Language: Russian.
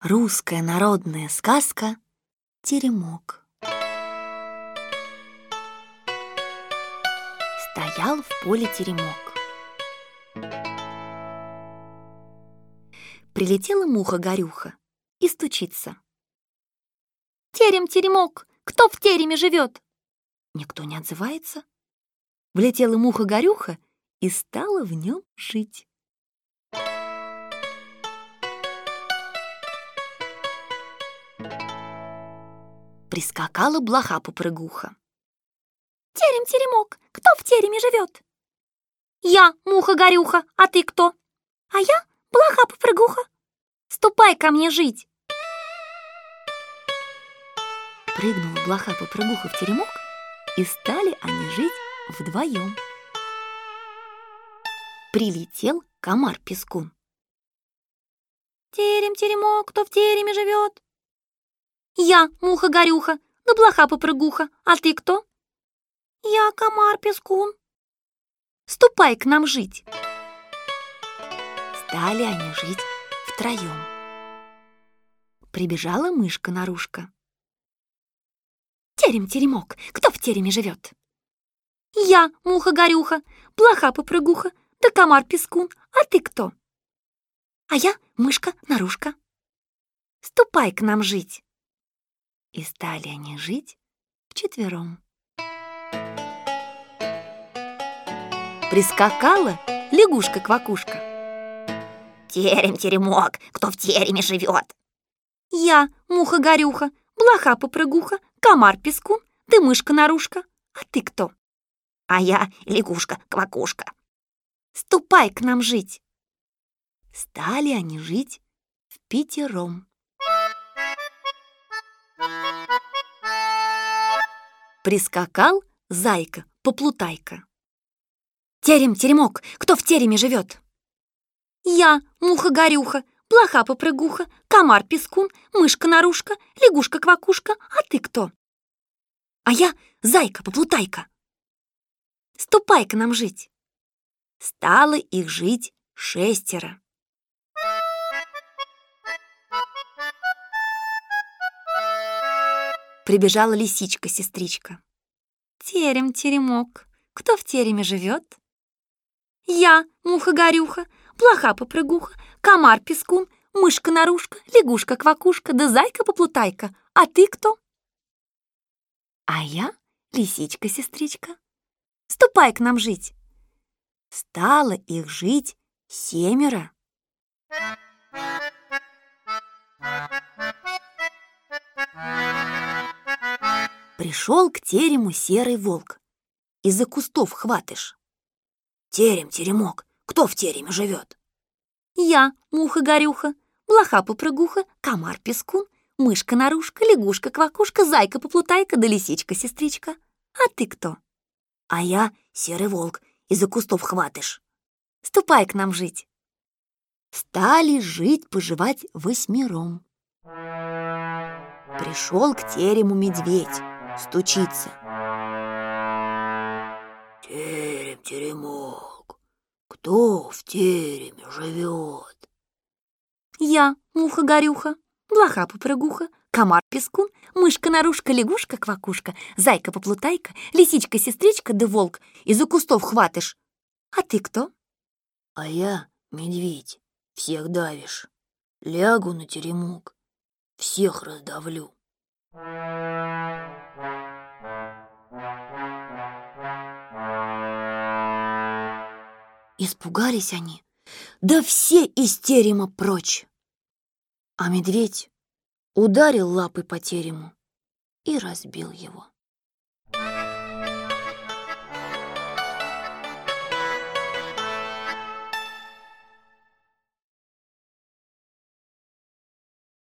Русская народная сказка «Теремок». Стоял в поле теремок. Прилетела муха-горюха и стучится. «Терем-теремок, кто в тереме живет?» Никто не отзывается. Влетела муха-горюха и стала в нем жить. Прискакала блоха-попрыгуха. «Терем-теремок, кто в тереме живет?» «Я, муха-горюха, а ты кто?» «А я, блоха-попрыгуха. Ступай ко мне жить!» Прыгнула блоха-попрыгуха в теремок, и стали они жить вдвоем. Прилетел комар-пескун. «Терем-теремок, кто в тереме живет?» «Я, муха-горюха, да блоха-попрыгуха, а ты кто?» «Я, комар-пескун. Ступай к нам жить!» Стали они жить втроем. Прибежала мышка-нарушка. «Терем-теремок, кто в тереме живет?» «Я, муха-горюха, блоха-попрыгуха, да комар-пескун, а ты кто?» «А я, мышка-нарушка. Ступай к нам жить!» И стали они жить вчетвером. Прискакала лягушка-квакушка. «Терем-теремок, кто в тереме живет?» «Я, муха-горюха, блоха-попрыгуха, комар-пескун, да мышка-нарушка, а ты кто?» «А я лягушка-квакушка. Ступай к нам жить!» Стали они жить впятером. Прискакал зайка-поплутайка. «Терем-теремок, кто в тереме живет?» «Я, муха-горюха, блоха-попрыгуха, комар-пескун, мышка-нарушка, лягушка-квакушка, а ты кто?» «А я зайка-поплутайка. Ступай к нам жить!» Стало их жить шестеро. Прибежала лисичка-сестричка. «Терем-теремок, кто в тереме живет?» «Я, муха-горюха, блоха-попрыгуха, комар-пескун, мышка-нарушка, лягушка-квакушка, да зайка-поплутайка, а ты кто?» «А я лисичка-сестричка. Ступай к нам жить!» Стало их жить семеро. Пришел к терему серый волк. Из-за кустов хватыш. «Терем-теремок, кто в тереме живет?» «Я, муха-горюха, блоха-попрыгуха, комар-пескун, мышка-нарушка, лягушка-квакушка, зайка-поплутайка да лисичка-сестричка. А ты кто?» «А я серый волк, из-за кустов хватыш. Ступай к нам жить!» Стали жить-поживать восьмером. Пришел к терему медведь, стучится. «Терем-теремок, кто в тереме живет?» «Я, муха-горюха, блоха-попрыгуха, комар-пескун, мышка-нарушка, лягушка-квакушка, зайка-поплутайка, лисичка-сестричка да волк, из-за кустов хватыш. А ты кто?» «А я медведь, всех давишь. Лягу на теремок, всех раздавлю». Испугались они, да все из терема прочь. А медведь ударил лапой по терему и разбил его.